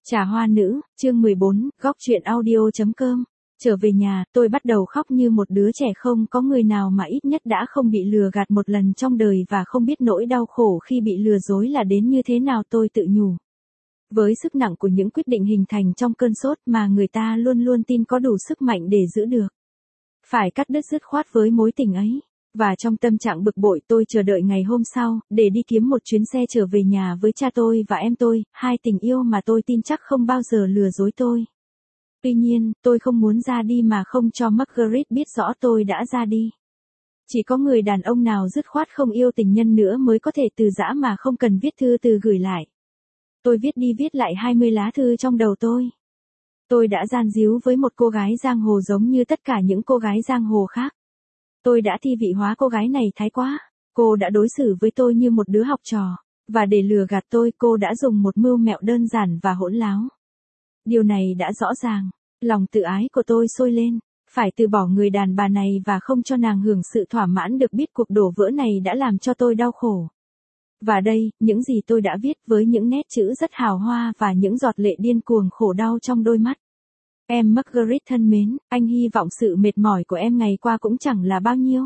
Trà hoa nữ, chương 14, góc truyện audio.com. Trở về nhà, tôi bắt đầu khóc như một đứa trẻ, không có người nào mà ít nhất đã không bị lừa gạt một lần trong đời và không biết nỗi đau khổ khi bị lừa dối là đến như thế nào, tôi tự nhủ. Với sức nặng của những quyết định hình thành trong cơn sốt mà người ta luôn luôn tin có đủ sức mạnh để giữ được. Phải cắt đứt dứt khoát với mối tình ấy. Và trong tâm trạng bực bội, tôi chờ đợi ngày hôm sau, để đi kiếm một chuyến xe trở về nhà với cha tôi và em tôi, hai tình yêu mà tôi tin chắc không bao giờ lừa dối tôi. Tuy nhiên, tôi không muốn ra đi mà không cho Margaret biết rõ tôi đã ra đi. Chỉ có người đàn ông nào dứt khoát không yêu tình nhân nữa mới có thể từ giã mà không cần viết thư từ gửi lại. Tôi viết đi viết lại 20 lá thư trong đầu tôi. Tôi đã gian díu với một cô gái giang hồ giống như tất cả những cô gái giang hồ khác. Tôi đã thi vị hóa cô gái này thái quá. Cô đã đối xử với tôi như một đứa học trò. Và để lừa gạt tôi, cô đã dùng một mưu mẹo đơn giản và hỗn láo. Điều này đã rõ ràng. Lòng tự ái của tôi sôi lên. Phải từ bỏ người đàn bà này và không cho nàng hưởng sự thỏa mãn được biết cuộc đổ vỡ này đã làm cho tôi đau khổ. Và đây, những gì tôi đã viết với những nét chữ rất hào hoa và những giọt lệ điên cuồng khổ đau trong đôi mắt. Em Margaret thân mến, anh hy vọng sự mệt mỏi của em ngày qua cũng chẳng là bao nhiêu.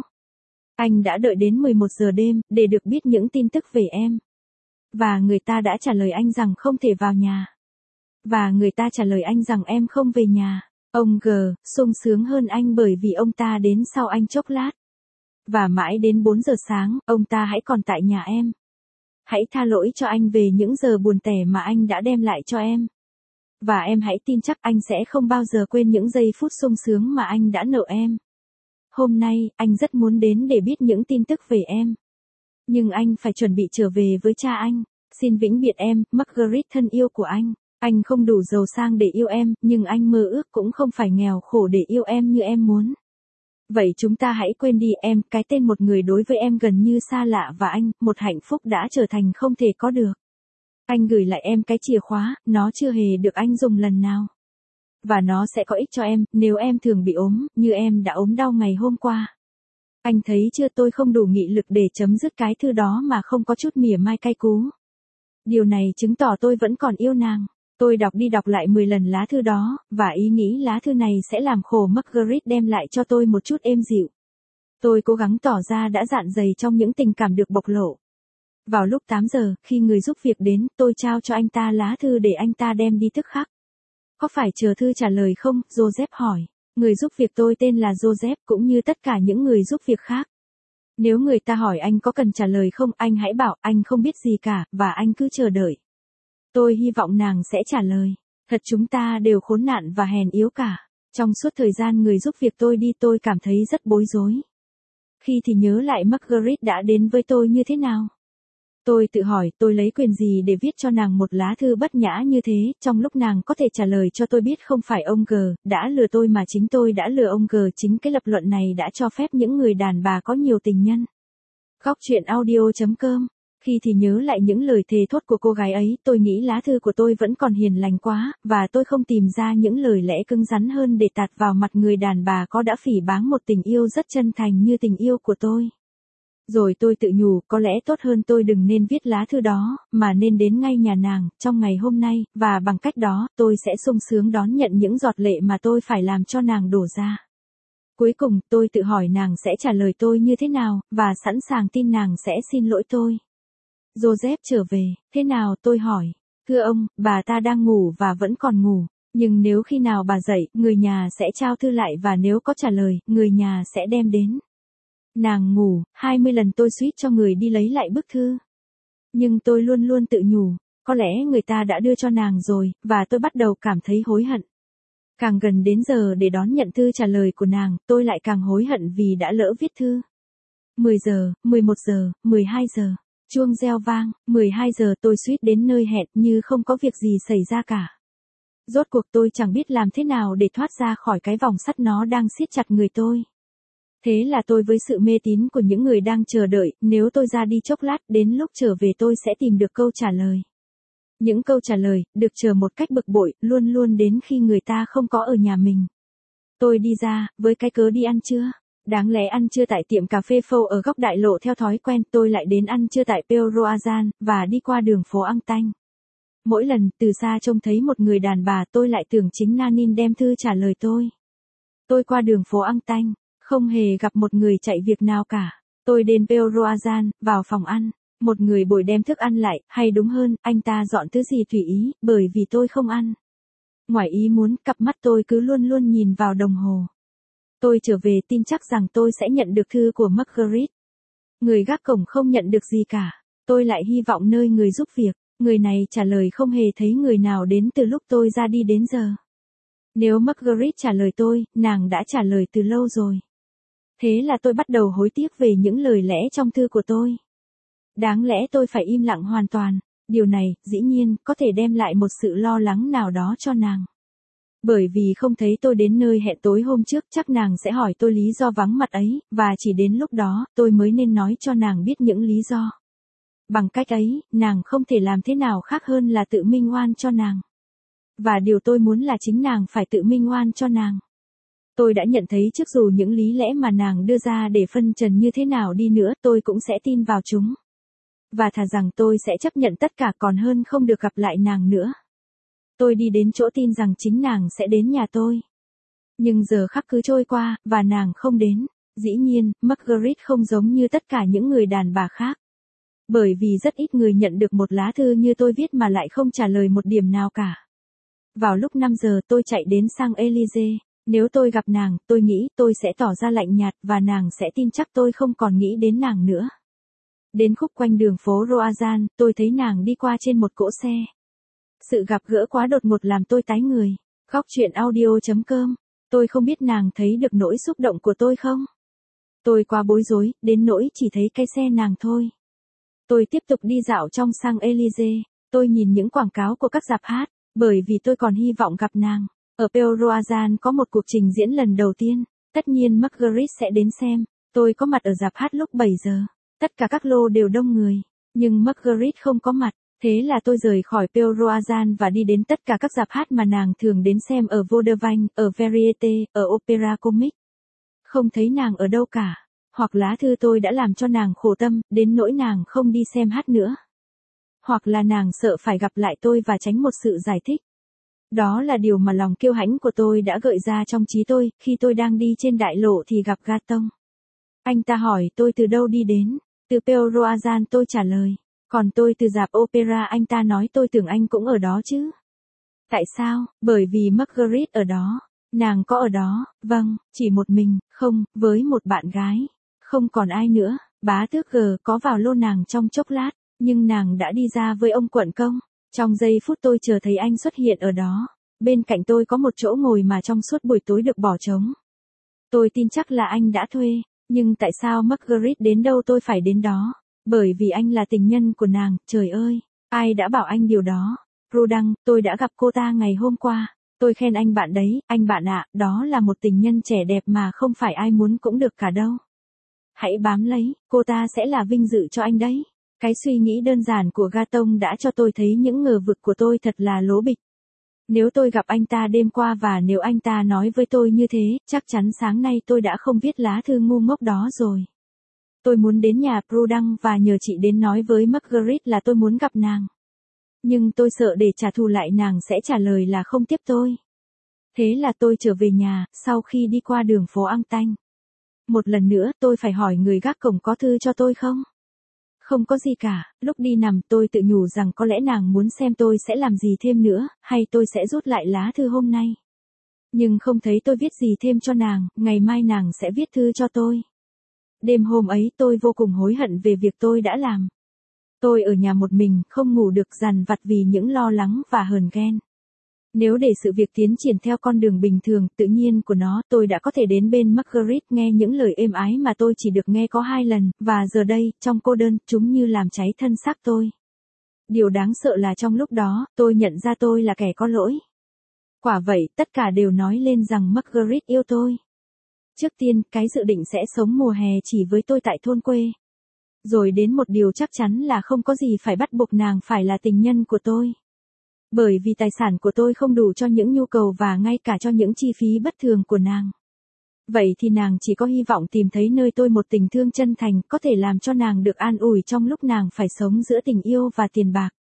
Anh đã đợi đến 11 giờ đêm, để được biết những tin tức về em. Và người ta đã trả lời anh rằng không thể vào nhà. Và người ta trả lời anh rằng em không về nhà. Ông G, sung sướng hơn anh bởi vì ông ta đến sau anh chốc lát. Và mãi đến 4 giờ sáng, ông ta hãy còn tại nhà em. Hãy tha lỗi cho anh về những giờ buồn tẻ mà anh đã đem lại cho em. Và em hãy tin chắc anh sẽ không bao giờ quên những giây phút sung sướng mà anh đã nợ em. Hôm nay, anh rất muốn đến để biết những tin tức về em. Nhưng anh phải chuẩn bị trở về với cha anh. Xin vĩnh biệt em, Margaret thân yêu của anh. Anh không đủ giàu sang để yêu em, nhưng anh mơ ước cũng không phải nghèo khổ để yêu em như em muốn. Vậy chúng ta hãy quên đi em, cái tên một người đối với em gần như xa lạ và anh, một hạnh phúc đã trở thành không thể có được. Anh gửi lại em cái chìa khóa, nó chưa hề được anh dùng lần nào. Và nó sẽ có ích cho em, nếu em thường bị ốm, như em đã ốm đau ngày hôm qua. Anh thấy chưa, tôi không đủ nghị lực để chấm dứt cái thư đó mà không có chút mỉa mai cay cú. Điều này chứng tỏ tôi vẫn còn yêu nàng. Tôi đọc đi đọc lại 10 lần lá thư đó, và ý nghĩ lá thư này sẽ làm khổ Margaret đem lại cho tôi một chút êm dịu. Tôi cố gắng tỏ ra đã dạn dày trong những tình cảm được bộc lộ. Vào lúc 8 giờ, khi người giúp việc đến, tôi trao cho anh ta lá thư để anh ta đem đi tức khắc. Có phải chờ thư trả lời không? Joseph hỏi. Người giúp việc tôi tên là Joseph cũng như tất cả những người giúp việc khác. Nếu người ta hỏi anh có cần trả lời không, anh hãy bảo anh không biết gì cả, và anh cứ chờ đợi. Tôi hy vọng nàng sẽ trả lời. Thật chúng ta đều khốn nạn và hèn yếu cả. Trong suốt thời gian người giúp việc tôi đi tôi cảm thấy rất bối rối. Khi thì nhớ lại Margaret đã đến với tôi như thế nào. Tôi tự hỏi tôi lấy quyền gì để viết cho nàng một lá thư bất nhã như thế, trong lúc nàng có thể trả lời cho tôi biết không phải ông G đã lừa tôi mà chính tôi đã lừa ông G. Chính cái lập luận này đã cho phép những người đàn bà có nhiều tình nhân. Góc truyện audio.com. Khi thì nhớ lại những lời thề thốt của cô gái ấy, tôi nghĩ lá thư của tôi vẫn còn hiền lành quá, và tôi không tìm ra những lời lẽ cứng rắn hơn để tạt vào mặt người đàn bà có đã phỉ báng một tình yêu rất chân thành như tình yêu của tôi. Rồi tôi tự nhủ, có lẽ tốt hơn tôi đừng nên viết lá thư đó, mà nên đến ngay nhà nàng, trong ngày hôm nay, và bằng cách đó, tôi sẽ sung sướng đón nhận những giọt lệ mà tôi phải làm cho nàng đổ ra. Cuối cùng, tôi tự hỏi nàng sẽ trả lời tôi như thế nào, và sẵn sàng tin nàng sẽ xin lỗi tôi. Joseph trở về, thế nào, tôi hỏi. Thưa ông, bà ta đang ngủ và vẫn còn ngủ, nhưng nếu khi nào bà dậy, người nhà sẽ trao thư lại và nếu có trả lời, người nhà sẽ đem đến. Nàng ngủ, 20 lần tôi suýt cho người đi lấy lại bức thư. Nhưng tôi luôn luôn tự nhủ, có lẽ người ta đã đưa cho nàng rồi, và tôi bắt đầu cảm thấy hối hận. Càng gần đến giờ để đón nhận thư trả lời của nàng, tôi lại càng hối hận vì đã lỡ viết thư. 10 giờ, 11 giờ, 12 giờ. Chuông reo vang, 12 giờ tôi suýt đến nơi hẹn như không có việc gì xảy ra cả. Rốt cuộc tôi chẳng biết làm thế nào để thoát ra khỏi cái vòng sắt nó đang siết chặt người tôi. Thế là tôi với sự mê tín của những người đang chờ đợi, nếu tôi ra đi chốc lát, đến lúc trở về tôi sẽ tìm được câu trả lời. Những câu trả lời, được chờ một cách bực bội, luôn luôn đến khi người ta không có ở nhà mình. Tôi đi ra, với cái cớ đi ăn trưa. Đáng lẽ ăn trưa tại tiệm cà phê Phâu ở góc đại lộ theo thói quen, tôi lại đến ăn trưa tại Peoroazan, và đi qua đường phố Ang Tanh. Mỗi lần từ xa trông thấy một người đàn bà tôi lại tưởng chính Nanin đem thư trả lời tôi. Tôi qua đường phố Ang Tanh, không hề gặp một người chạy việc nào cả. Tôi đến Peoruazan, vào phòng ăn. Một người bồi đem thức ăn lại, hay đúng hơn, anh ta dọn thứ gì tùy ý, bởi vì tôi không ăn. Ngoài ý muốn, cặp mắt tôi cứ luôn luôn nhìn vào đồng hồ. Tôi trở về tin chắc rằng tôi sẽ nhận được thư của Marguerite. Người gác cổng không nhận được gì cả. Tôi lại hy vọng nơi người giúp việc. Người này trả lời không hề thấy người nào đến từ lúc tôi ra đi đến giờ. Nếu Marguerite trả lời tôi, nàng đã trả lời từ lâu rồi. Thế là tôi bắt đầu hối tiếc về những lời lẽ trong thư của tôi. Đáng lẽ tôi phải im lặng hoàn toàn. Điều này, dĩ nhiên, có thể đem lại một sự lo lắng nào đó cho nàng. Bởi vì không thấy tôi đến nơi hẹn tối hôm trước, chắc nàng sẽ hỏi tôi lý do vắng mặt ấy, và chỉ đến lúc đó, tôi mới nên nói cho nàng biết những lý do. Bằng cách ấy, nàng không thể làm thế nào khác hơn là tự minh oan cho nàng. Và điều tôi muốn là chính nàng phải tự minh oan cho nàng. Tôi đã nhận thấy trước dù những lý lẽ mà nàng đưa ra để phân trần như thế nào đi nữa, tôi cũng sẽ tin vào chúng. Và thà rằng tôi sẽ chấp nhận tất cả còn hơn không được gặp lại nàng nữa. Tôi đi đến chỗ tin rằng chính nàng sẽ đến nhà tôi. Nhưng giờ khắc cứ trôi qua, và nàng không đến. Dĩ nhiên, Marguerite không giống như tất cả những người đàn bà khác. Bởi vì rất ít người nhận được một lá thư như tôi viết mà lại không trả lời một điểm nào cả. Vào lúc 5 giờ tôi chạy đến sang Élysée. Nếu tôi gặp nàng, tôi nghĩ tôi sẽ tỏ ra lạnh nhạt và nàng sẽ tin chắc tôi không còn nghĩ đến nàng nữa. Đến khúc quanh đường phố Roazan, tôi thấy nàng đi qua trên một cỗ xe. Sự gặp gỡ quá đột ngột làm tôi tái người. Góc truyện audio.com. Tôi không biết nàng thấy được nỗi xúc động của tôi không? Tôi quá bối rối, đến nỗi chỉ thấy cái xe nàng thôi. Tôi tiếp tục đi dạo trong sang Élysée. Tôi nhìn những quảng cáo của các rạp hát, bởi vì tôi còn hy vọng gặp nàng. Ở Peoruazan có một cuộc trình diễn lần đầu tiên. Tất nhiên Marguerite sẽ đến xem. Tôi có mặt ở rạp hát lúc 7 giờ. Tất cả các lô đều đông người. Nhưng Marguerite không có mặt. Thế là tôi rời khỏi Peoruazan và đi đến tất cả các rạp hát mà nàng thường đến xem ở Vaudeville, ở Variété, ở Opéra Comique. Không thấy nàng ở đâu cả. Hoặc lá thư tôi đã làm cho nàng khổ tâm, đến nỗi nàng không đi xem hát nữa. Hoặc là nàng sợ phải gặp lại tôi và tránh một sự giải thích. Đó là điều mà lòng kiêu hãnh của tôi đã gợi ra trong trí tôi, khi tôi đang đi trên đại lộ thì gặp Gaton. Anh ta hỏi tôi từ đâu đi đến. Từ Peoruazan tôi trả lời. Còn tôi từ rạp opera. Anh ta nói tôi tưởng anh cũng ở đó chứ. Tại sao? Bởi vì Marguerite ở đó. Nàng có ở đó, vâng, chỉ một mình, không, với một bạn gái. Không còn ai nữa. Bá tước G có vào lô nàng trong chốc lát, nhưng nàng đã đi ra với ông quận công. Trong giây phút tôi chờ thấy anh xuất hiện ở đó. Bên cạnh tôi có một chỗ ngồi mà trong suốt buổi tối được bỏ trống. Tôi tin chắc là anh đã thuê. Nhưng tại sao Marguerite đến đâu tôi phải đến đó? Bởi vì anh là tình nhân của nàng, trời ơi, ai đã bảo anh điều đó? Prudence, tôi đã gặp cô ta ngày hôm qua. Tôi khen anh bạn đấy, anh bạn ạ, đó là một tình nhân trẻ đẹp mà không phải ai muốn cũng được cả đâu. Hãy bám lấy, cô ta sẽ là vinh dự cho anh đấy. Cái suy nghĩ đơn giản của Gaton đã cho tôi thấy những ngờ vực của tôi thật là lố bịch. Nếu tôi gặp anh ta đêm qua và nếu anh ta nói với tôi như thế, chắc chắn sáng nay tôi đã không viết lá thư ngu ngốc đó rồi. Tôi muốn đến nhà Prudence và nhờ chị đến nói với Marguerite là tôi muốn gặp nàng. Nhưng tôi sợ để trả thù lại nàng sẽ trả lời là không tiếp tôi. Thế là tôi trở về nhà, sau khi đi qua đường phố Ang Tanh. Một lần nữa tôi phải hỏi người gác cổng có thư cho tôi không? Không có gì cả, lúc đi nằm tôi tự nhủ rằng có lẽ nàng muốn xem tôi sẽ làm gì thêm nữa, hay tôi sẽ rút lại lá thư hôm nay. Nhưng không thấy tôi viết gì thêm cho nàng, ngày mai nàng sẽ viết thư cho tôi. Đêm hôm ấy tôi vô cùng hối hận về việc tôi đã làm. Tôi ở nhà một mình, không ngủ được dằn vặt vì những lo lắng và hờn ghen. Nếu để sự việc tiến triển theo con đường bình thường, tự nhiên của nó, tôi đã có thể đến bên Marguerite nghe những lời êm ái mà tôi chỉ được nghe có 2 lần, và giờ đây, trong cô đơn, chúng như làm cháy thân xác tôi. Điều đáng sợ là trong lúc đó, tôi nhận ra tôi là kẻ có lỗi. Quả vậy, tất cả đều nói lên rằng Marguerite yêu tôi. Trước tiên, cái dự định sẽ sống mùa hè chỉ với tôi tại thôn quê. Rồi đến một điều chắc chắn là không có gì phải bắt buộc nàng phải là tình nhân của tôi. Bởi vì tài sản của tôi không đủ cho những nhu cầu và ngay cả cho những chi phí bất thường của nàng. Vậy thì nàng chỉ có hy vọng tìm thấy nơi tôi một tình thương chân thành có thể làm cho nàng được an ủi trong lúc nàng phải sống giữa tình yêu và tiền bạc.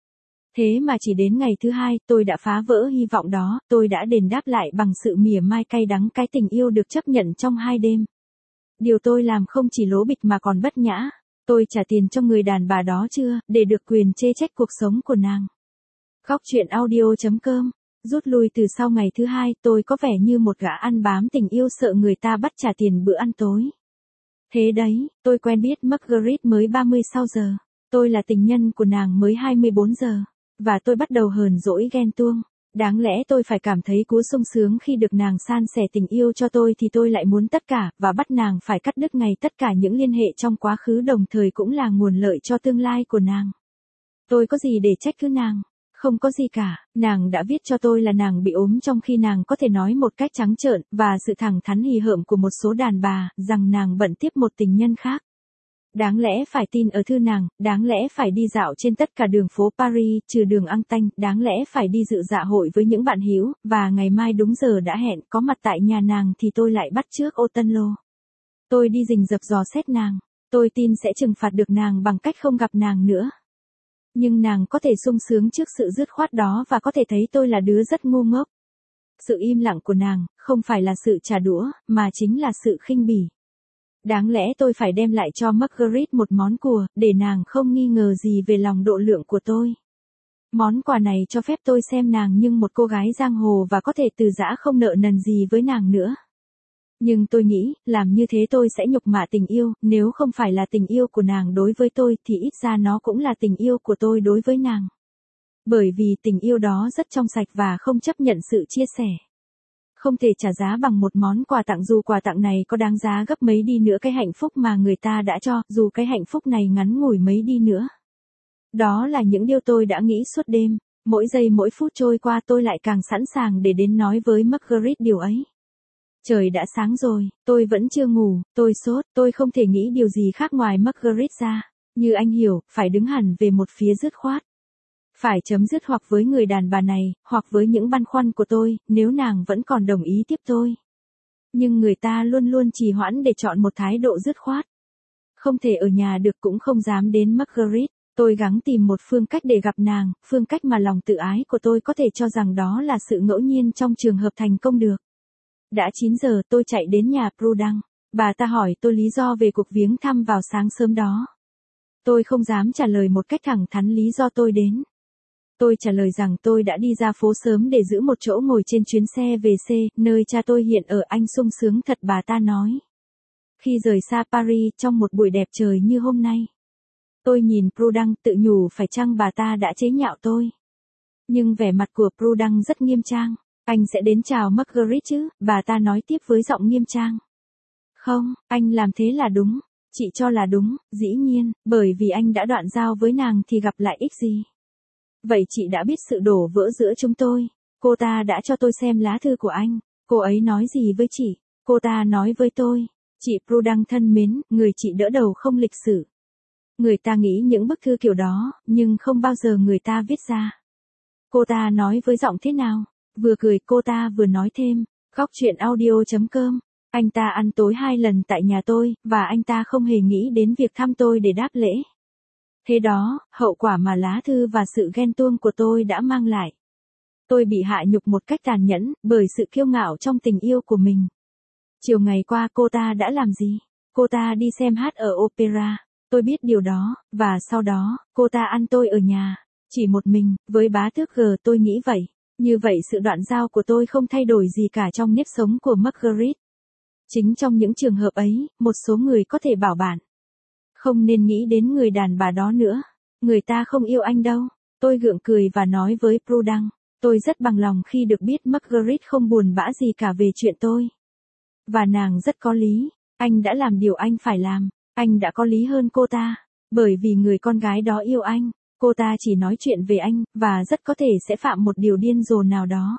Thế mà chỉ đến ngày thứ hai, tôi đã phá vỡ hy vọng đó, tôi đã đền đáp lại bằng sự mỉa mai cay đắng cái tình yêu được chấp nhận trong 2 đêm. Điều tôi làm không chỉ lố bịch mà còn bất nhã. Tôi trả tiền cho người đàn bà đó chưa, để được quyền chê trách cuộc sống của nàng. Góc truyện audio.com. Rút lui từ sau ngày thứ hai, tôi có vẻ như một gã ăn bám tình yêu sợ người ta bắt trả tiền bữa ăn tối. Thế đấy, tôi quen biết Marguerite mới 30 sau giờ. Tôi là tình nhân của nàng mới 24 giờ. Và tôi bắt đầu hờn dỗi ghen tuông. Đáng lẽ tôi phải cảm thấy cú sung sướng khi được nàng san sẻ tình yêu cho tôi thì tôi lại muốn tất cả, và bắt nàng phải cắt đứt ngay tất cả những liên hệ trong quá khứ đồng thời cũng là nguồn lợi cho tương lai của nàng. Tôi có gì để trách cứ nàng? Không có gì cả, nàng đã viết cho tôi là nàng bị ốm trong khi nàng có thể nói một cách trắng trợn, và sự thẳng thắn hì hợm của một số đàn bà, rằng nàng bận tiếp một tình nhân khác. Đáng lẽ phải tin ở thư nàng, đáng lẽ phải đi dạo trên tất cả đường phố Paris, trừ đường Antin, đáng lẽ phải đi dự dạ hội với những bạn hữu, và ngày mai đúng giờ đã hẹn, có mặt tại nhà nàng thì tôi lại bắt chước Othello. Tôi đi rình rập dò xét nàng, tôi tin sẽ trừng phạt được nàng bằng cách không gặp nàng nữa. Nhưng nàng có thể sung sướng trước sự dứt khoát đó và có thể thấy tôi là đứa rất ngu ngốc. Sự im lặng của nàng, không phải là sự trả đũa, mà chính là sự khinh bỉ. Đáng lẽ tôi phải đem lại cho Marguerite một món quà, để nàng không nghi ngờ gì về lòng độ lượng của tôi. Món quà này cho phép tôi xem nàng như một cô gái giang hồ và có thể từ giã không nợ nần gì với nàng nữa. Nhưng tôi nghĩ, làm như thế tôi sẽ nhục mạ tình yêu, nếu không phải là tình yêu của nàng đối với tôi thì ít ra nó cũng là tình yêu của tôi đối với nàng. Bởi vì tình yêu đó rất trong sạch và không chấp nhận sự chia sẻ. Không thể trả giá bằng một món quà tặng dù quà tặng này có đáng giá gấp mấy đi nữa cái hạnh phúc mà người ta đã cho, dù cái hạnh phúc này ngắn ngủi mấy đi nữa. Đó là những điều tôi đã nghĩ suốt đêm, mỗi giây mỗi phút trôi qua tôi lại càng sẵn sàng để đến nói với Marguerite điều ấy. Trời đã sáng rồi, tôi vẫn chưa ngủ, tôi sốt, tôi không thể nghĩ điều gì khác ngoài Marguerite ra. Như anh hiểu, phải đứng hẳn về một phía dứt khoát. Phải chấm dứt hoặc với người đàn bà này, hoặc với những băn khoăn của tôi, nếu nàng vẫn còn đồng ý tiếp tôi. Nhưng người ta luôn luôn trì hoãn để chọn một thái độ dứt khoát. Không thể ở nhà được cũng không dám đến Marguerite. Tôi gắng tìm một phương cách để gặp nàng, phương cách mà lòng tự ái của tôi có thể cho rằng đó là sự ngẫu nhiên trong trường hợp thành công được. Đã 9 giờ tôi chạy đến nhà Prudence. Bà ta hỏi tôi lý do về cuộc viếng thăm vào sáng sớm đó. Tôi không dám trả lời một cách thẳng thắn lý do tôi đến. Tôi trả lời rằng tôi đã đi ra phố sớm để giữ một chỗ ngồi trên chuyến xe về C, nơi cha tôi hiện ở. Anh sung sướng thật, bà ta nói. Khi rời xa Paris trong một buổi đẹp trời như hôm nay. Tôi nhìn Prudence tự nhủ phải chăng bà ta đã chế nhạo tôi. Nhưng vẻ mặt của Prudence rất nghiêm trang. Anh sẽ đến chào Marguerite chứ, bà ta nói tiếp với giọng nghiêm trang. Không, anh làm thế là đúng. Chị cho là đúng, dĩ nhiên, bởi vì anh đã đoạn giao với nàng thì gặp lại ích gì. Vậy chị đã biết sự đổ vỡ giữa chúng tôi. Cô ta đã cho tôi xem lá thư của anh. Cô ấy nói gì với chị? Cô ta nói với tôi. Chị Prudence thân mến, người chị đỡ đầu không lịch sử. Người ta nghĩ những bức thư kiểu đó, nhưng không bao giờ người ta viết ra. Cô ta nói với giọng thế nào? Vừa cười cô ta vừa nói thêm. Góc truyện audio.com. Anh ta ăn tối 2 lần tại nhà tôi, và anh ta không hề nghĩ đến việc thăm tôi để đáp lễ. Thế đó, hậu quả mà lá thư và sự ghen tuông của tôi đã mang lại. Tôi bị hạ nhục một cách tàn nhẫn, bởi sự kiêu ngạo trong tình yêu của mình. Chiều ngày qua cô ta đã làm gì? Cô ta đi xem hát ở opera. Tôi biết điều đó, và sau đó, cô ta ăn tôi ở nhà. Chỉ một mình, với bá tước G tôi nghĩ vậy. Như vậy sự đoạn giao của tôi không thay đổi gì cả trong nếp sống của Marguerite. Chính trong những trường hợp ấy, một số người có thể bảo bạn. Không nên nghĩ đến người đàn bà đó nữa. Người ta không yêu anh đâu. Tôi gượng cười và nói với Prudence. Tôi rất bằng lòng khi được biết Marguerite không buồn bã gì cả về chuyện tôi. Và nàng rất có lý. Anh đã làm điều anh phải làm. Anh đã có lý hơn cô ta. Bởi vì người con gái đó yêu anh. Cô ta chỉ nói chuyện về anh, và rất có thể sẽ phạm một điều điên rồ nào đó.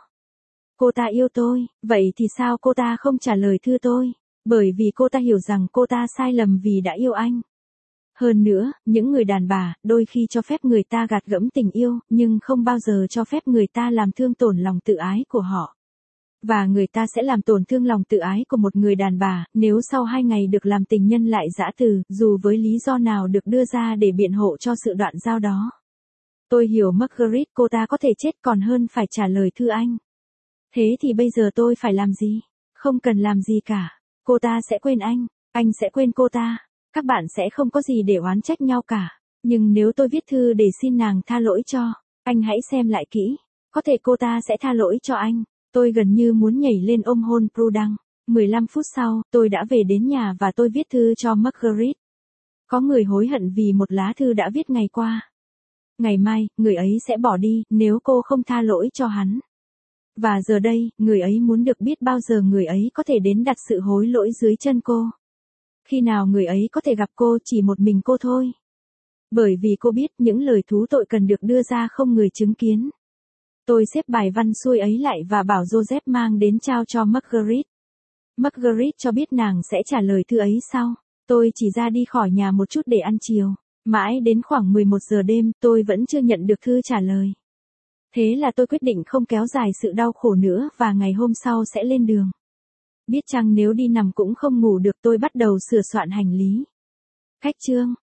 Cô ta yêu tôi, vậy thì sao cô ta không trả lời thư tôi? Bởi vì cô ta hiểu rằng cô ta sai lầm vì đã yêu anh. Hơn nữa, những người đàn bà, đôi khi cho phép người ta gạt gẫm tình yêu, nhưng không bao giờ cho phép người ta làm thương tổn lòng tự ái của họ. Và người ta sẽ làm tổn thương lòng tự ái của một người đàn bà, nếu sau 2 ngày được làm tình nhân lại giã từ, dù với lý do nào được đưa ra để biện hộ cho sự đoạn giao đó. Tôi hiểu Marguerite, cô ta có thể chết còn hơn phải trả lời thư anh. Thế thì bây giờ tôi phải làm gì? Không cần làm gì cả. Cô ta sẽ quên anh sẽ quên cô ta. Các bạn sẽ không có gì để oán trách nhau cả. Nhưng nếu tôi viết thư để xin nàng tha lỗi cho, anh hãy xem lại kỹ. Có thể cô ta sẽ tha lỗi cho anh. Tôi gần như muốn nhảy lên ôm hôn Prudence. 15 phút sau, tôi đã về đến nhà và tôi viết thư cho Marguerite. Có người hối hận vì một lá thư đã viết ngày qua. Ngày mai, người ấy sẽ bỏ đi, nếu cô không tha lỗi cho hắn. Và giờ đây, người ấy muốn được biết bao giờ người ấy có thể đến đặt sự hối lỗi dưới chân cô. Khi nào người ấy có thể gặp cô, chỉ một mình cô thôi. Bởi vì cô biết những lời thú tội cần được đưa ra không người chứng kiến. Tôi xếp bài văn xuôi ấy lại và bảo Joseph mang đến trao cho Marguerite. Marguerite cho biết nàng sẽ trả lời thư ấy sau. Tôi chỉ ra đi khỏi nhà một chút để ăn chiều. Mãi đến khoảng 11 giờ đêm, tôi vẫn chưa nhận được thư trả lời. Thế là tôi quyết định không kéo dài sự đau khổ nữa và ngày hôm sau sẽ lên đường. Biết chăng nếu đi nằm cũng không ngủ được, tôi bắt đầu sửa soạn hành lý. Cách chương